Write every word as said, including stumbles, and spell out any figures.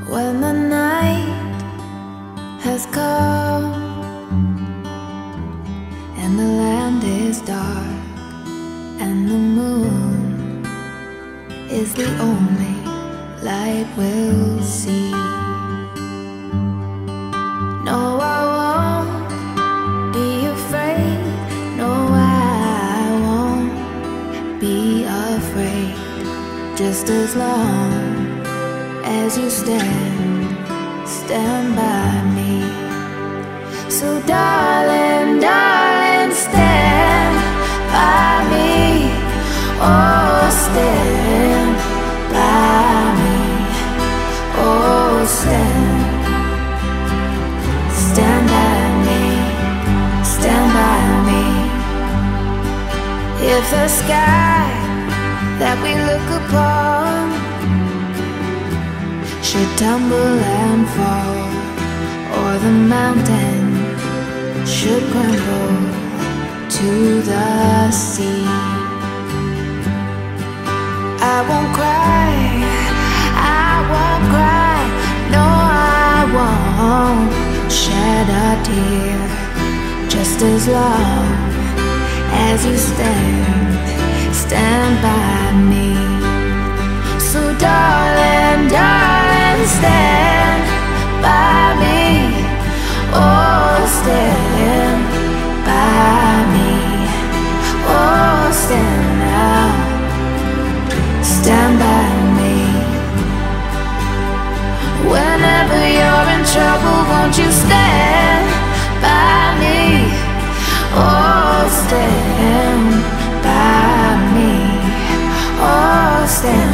When the night has come and the land is dark and the moon is the only light we'll see. No, I won't be afraid. No, I won't be afraid. Just as long as you stand, stand by me. So darling, darling, stand by me. Oh, stand by me. Oh, stand, stand by me. Stand by me. If the sky that we look upon should tumble and fall, or the mountain should crumble to the sea, I won't cry, I won't cry. No, I won't shed a tear. Just as long as you stand, stand by me. So darling, darling, stand by me. Oh, stand by me. Oh, stand now. Stand by me. Whenever you're in trouble, won't you stand by me? Oh, stand by me. Oh, stand